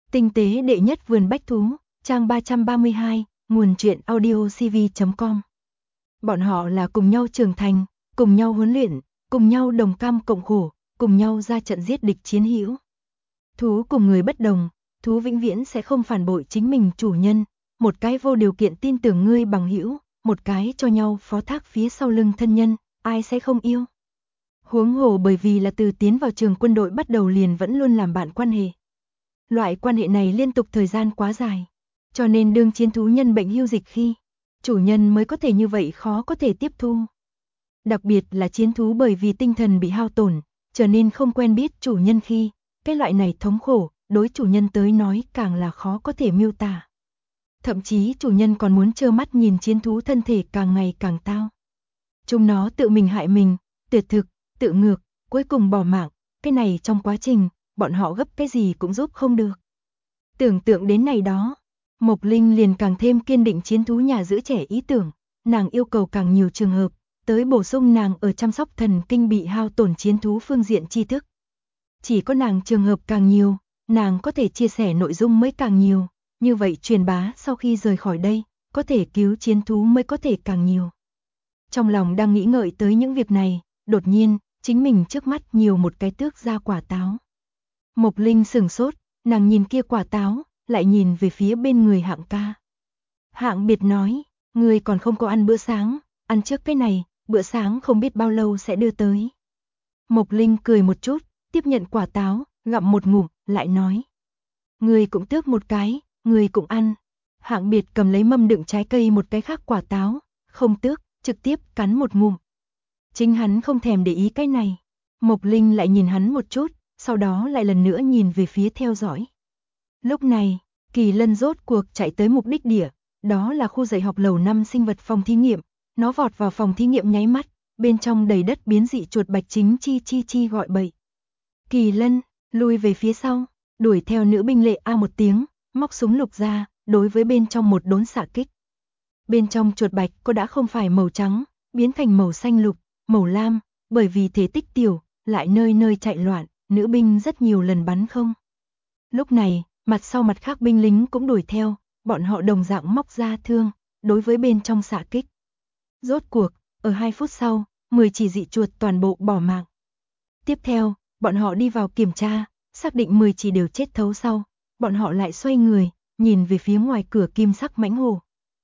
Tinh tế đệ nhất vườn bách thú, trang 332, nguồn truyện audiocv.com. Bọn họ là cùng nhau trưởng thành, cùng nhau huấn luyện, cùng nhau đồng cam cộng khổ, cùng nhau ra trận giết địch chiến hữu. Thú cùng người bất đồng, thú vĩnh viễn sẽ không phản bội chính mình chủ nhân, một cái vô điều kiện tin tưởng ngươi bằng hữu, một cái cho nhau phó thác phía sau lưng thân nhân, ai sẽ không yêu. Huống hồ bởi vì là từ tiến vào trường quân đội bắt đầu liền vẫn luôn làm bạn quan hệ. Loại quan hệ này liên tục thời gian quá dài, cho nên đương chiến thú nhân bệnh hưu dịch khi, chủ nhân mới có thể như vậy khó có thể tiếp thu. Đặc biệt là chiến thú bởi vì tinh thần bị hao tổn, trở nên không quen biết chủ nhân khi, cái loại này thống khổ, đối chủ nhân tới nói càng là khó có thể miêu tả. Thậm chí chủ nhân còn muốn trơ mắt nhìn chiến thú thân thể càng ngày càng tao. Chúng nó tự mình hại mình, tuyệt thực, tự ngược, cuối cùng bỏ mạng, cái này trong quá trình, bọn họ gấp cái gì cũng giúp không được. Tưởng tượng đến này đó, Mộc Linh liền càng thêm kiên định chiến thú nhà giữ trẻ ý tưởng, nàng yêu cầu càng nhiều trường hợp, tới bổ sung nàng ở chăm sóc thần kinh bị hao tổn chiến thú phương diện tri thức. Chỉ có nàng trường hợp càng nhiều, nàng có thể chia sẻ nội dung mới càng nhiều, như vậy truyền bá sau khi rời khỏi đây, có thể cứu chiến thú mới có thể càng nhiều. Trong lòng đang nghĩ ngợi tới những việc này, đột nhiên, chính mình trước mắt nhiều một cái tước ra quả táo. Mộc Linh sửng sốt, nàng nhìn kia quả táo, lại nhìn về phía bên người Hạng ca. Hạng Biệt nói, người còn không có ăn bữa sáng, ăn trước cái này, bữa sáng không biết bao lâu sẽ đưa tới. Mộc Linh cười một chút, tiếp nhận quả táo, gặm một ngụm, lại nói. Người cũng tước một cái, người cũng ăn. Hạng Biệt cầm lấy mâm đựng trái cây một cái khác quả táo, không tước, trực tiếp cắn một ngụm. Chính hắn không thèm để ý cái này. Mộc Linh lại nhìn hắn một chút, sau đó lại lần nữa nhìn về phía theo dõi. Lúc này, Kỳ Lân rốt cuộc chạy tới mục đích địa, đó là khu dạy học lầu 5 sinh vật phòng thí nghiệm. Nó vọt vào phòng thí nghiệm nháy mắt, bên trong đầy đất biến dị chuột bạch chính chi chi chi gọi bậy. Kỳ Lân, lui về phía sau, đuổi theo nữ binh lệ a một tiếng, móc súng lục ra, đối với bên trong một đốn xạ kích. Bên trong chuột bạch có đã không phải màu trắng, biến thành màu xanh lục, màu lam, bởi vì thể tích tiểu, lại nơi nơi chạy loạn, nữ binh rất nhiều lần bắn không. Lúc này, mặt sau mặt khác binh lính cũng đuổi theo, bọn họ đồng dạng móc ra thương, đối với bên trong xạ kích. Rốt cuộc, ở 2 phút sau, 10 chỉ dị chuột toàn bộ bỏ mạng. Tiếp theo, bọn họ đi vào kiểm tra, xác định 10 chỉ đều chết thấu sau, bọn họ lại xoay người, nhìn về phía ngoài cửa kim sắc mãnh hổ.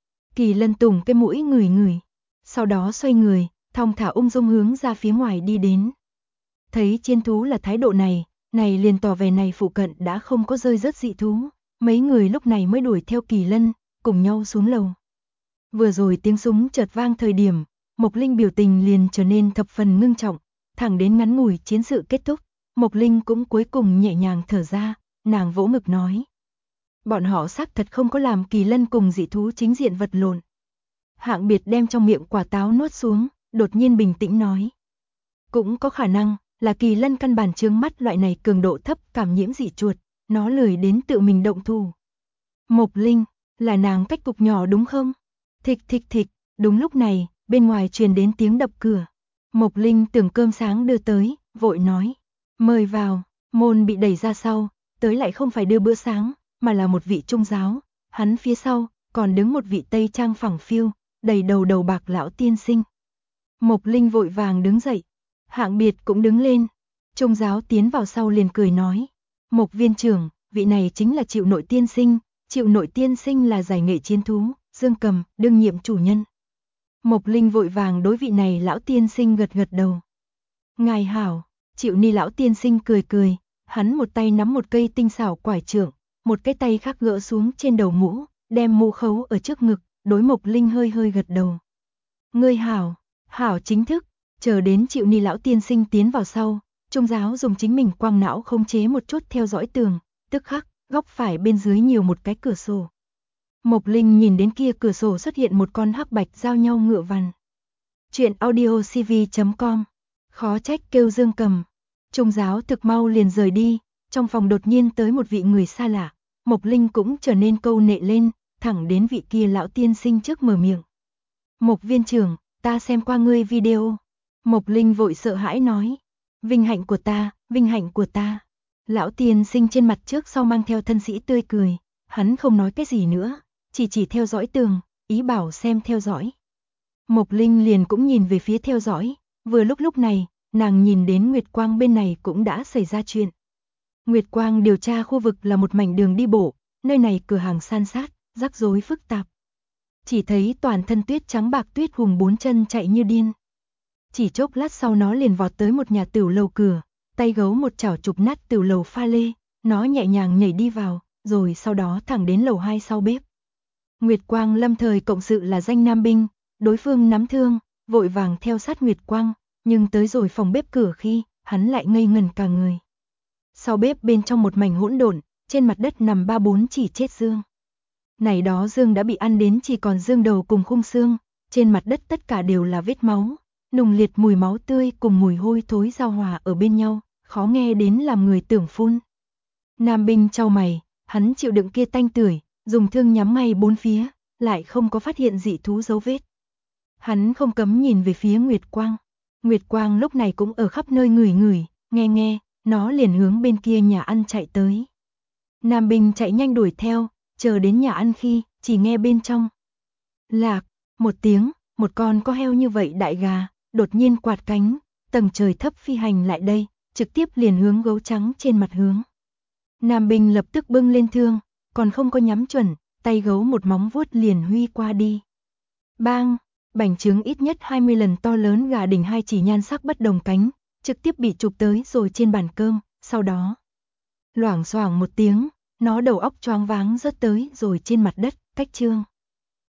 Kỳ Lân tùng cái mũi ngửi ngửi, sau đó xoay người, thong thả ung dung hướng ra phía ngoài đi đến. Thấy chiến thú là thái độ này, này liền tỏ vẻ này phụ cận đã không có rơi rớt dị thú, mấy người lúc này mới đuổi theo Kỳ Lân, cùng nhau xuống lầu. Vừa rồi tiếng súng chợt vang thời điểm, Mộc Linh biểu tình liền trở nên thập phần ngưng trọng, thẳng đến ngắn ngủi chiến sự kết thúc, Mộc Linh cũng cuối cùng nhẹ nhàng thở ra, nàng vỗ ngực nói. Bọn họ xác thật không có làm Kỳ Lân cùng dị thú chính diện vật lộn. Hạng Biệt đem trong miệng quả táo nuốt xuống, đột nhiên bình tĩnh nói. Cũng có khả năng là Kỳ Lân căn bản chướng mắt loại này cường độ thấp cảm nhiễm dị chuột, nó lười đến tự mình động thủ. Mộc Linh, là nàng cách cục nhỏ đúng không? Thịch thịch thịch, đúng lúc này, bên ngoài truyền đến tiếng đập cửa. Mộc Linh tưởng cơm sáng đưa tới, vội nói. Mời vào, môn bị đẩy ra sau, tới lại không phải đưa bữa sáng, mà là một vị trung giáo, hắn phía sau, còn đứng một vị tây trang phẳng phiu, đầy đầu đầu bạc lão tiên sinh. Mộc Linh vội vàng đứng dậy, Hạng Biệt cũng đứng lên, trung giáo tiến vào sau liền cười nói. Mộc viên trưởng, vị này chính là Triệu Nội tiên sinh, Triệu Nội tiên sinh là giải nghệ chiến thú, Dương Cầm, đương nhiệm chủ nhân. Mộc Linh vội vàng đối vị này lão tiên sinh gật gật đầu. Ngài hảo, Triệu Ni lão tiên sinh cười cười, hắn một tay nắm một cây tinh xảo quải trượng, một cái tay khác gỡ xuống trên đầu mũ, đem mũ khấu ở trước ngực, đối Mộc Linh hơi hơi gật đầu. Ngươi hảo, hảo chính thức, chờ đến Triệu Ni lão tiên sinh tiến vào sau, trung giáo dùng chính mình quang não khống chế một chút theo dõi tường, tức khắc, góc phải bên dưới nhiều một cái cửa sổ. Mộc Linh nhìn đến kia cửa sổ xuất hiện một con hắc bạch giao nhau ngựa vằn. Chuyện audiocv.com. Khó trách kêu Dương Cầm. Trung giáo thực mau liền rời đi, trong phòng đột nhiên tới một vị người xa lạ, Mộc Linh cũng trở nên câu nệ lên, thẳng đến vị kia lão tiên sinh trước mở miệng. Mộc viên trưởng, ta xem qua ngươi video. Mộc Linh vội sợ hãi nói. Vinh hạnh của ta, vinh hạnh của ta. Lão tiên sinh trên mặt trước sau mang theo thân sĩ tươi cười, hắn không nói cái gì nữa, chỉ theo dõi tường, ý bảo xem theo dõi. Mộc Linh liền cũng nhìn về phía theo dõi, vừa lúc này, nàng nhìn đến Nguyệt Quang bên này cũng đã xảy ra chuyện. Nguyệt Quang điều tra khu vực là một mảnh đường đi bộ, nơi này cửa hàng san sát, rắc rối phức tạp. Chỉ thấy toàn thân tuyết trắng bạc Tuyết Hùng bốn chân chạy như điên. Chỉ chốc lát sau nó liền vọt tới một nhà tửu lầu cửa, tay gấu một chảo chụp nát tửu lầu pha lê, nó nhẹ nhàng nhảy đi vào, rồi sau đó thẳng đến lầu 2 sau bếp. Nguyệt Quang lâm thời cộng sự là danh nam binh, đối phương nắm thương, vội vàng theo sát Nguyệt Quang, nhưng tới rồi phòng bếp cửa khi, hắn lại ngây ngẩn cả người. Sau bếp bên trong một mảnh hỗn độn, trên mặt đất nằm 3-4 chỉ chết dương. Này đó dương đã bị ăn đến chỉ còn dương đầu cùng khung xương, trên mặt đất tất cả đều là vết máu, nùng liệt mùi máu tươi cùng mùi hôi thối giao hòa ở bên nhau, khó nghe đến làm người tưởng phun. Nam binh chau mày, hắn chịu đựng kia tanh tưởi, dùng thương nhắm ngay bốn phía, lại không có phát hiện dị thú dấu vết. Hắn không cấm nhìn về phía Nguyệt Quang. Nguyệt Quang lúc này cũng ở khắp nơi ngửi ngửi, nghe, nó liền hướng bên kia nhà ăn chạy tới. Nam binh chạy nhanh đuổi theo, chờ đến nhà ăn khi, chỉ nghe bên trong. Lạc, một tiếng, một con có heo như vậy đại gà, đột nhiên quạt cánh, tầng trời thấp phi hành lại đây, trực tiếp liền hướng gấu trắng trên mặt hướng. Nam binh lập tức bưng lên thương, còn không có nhắm chuẩn, tay gấu một móng vuốt liền huy qua đi. Bang, bành trướng ít nhất 20 lần to lớn gà đỉnh hai chỉ nhan sắc bất đồng cánh, trực tiếp bị chụp tới rồi trên bàn cơm, sau đó. Loảng xoảng một tiếng, nó đầu óc choáng váng rớt tới rồi trên mặt đất, cách trương.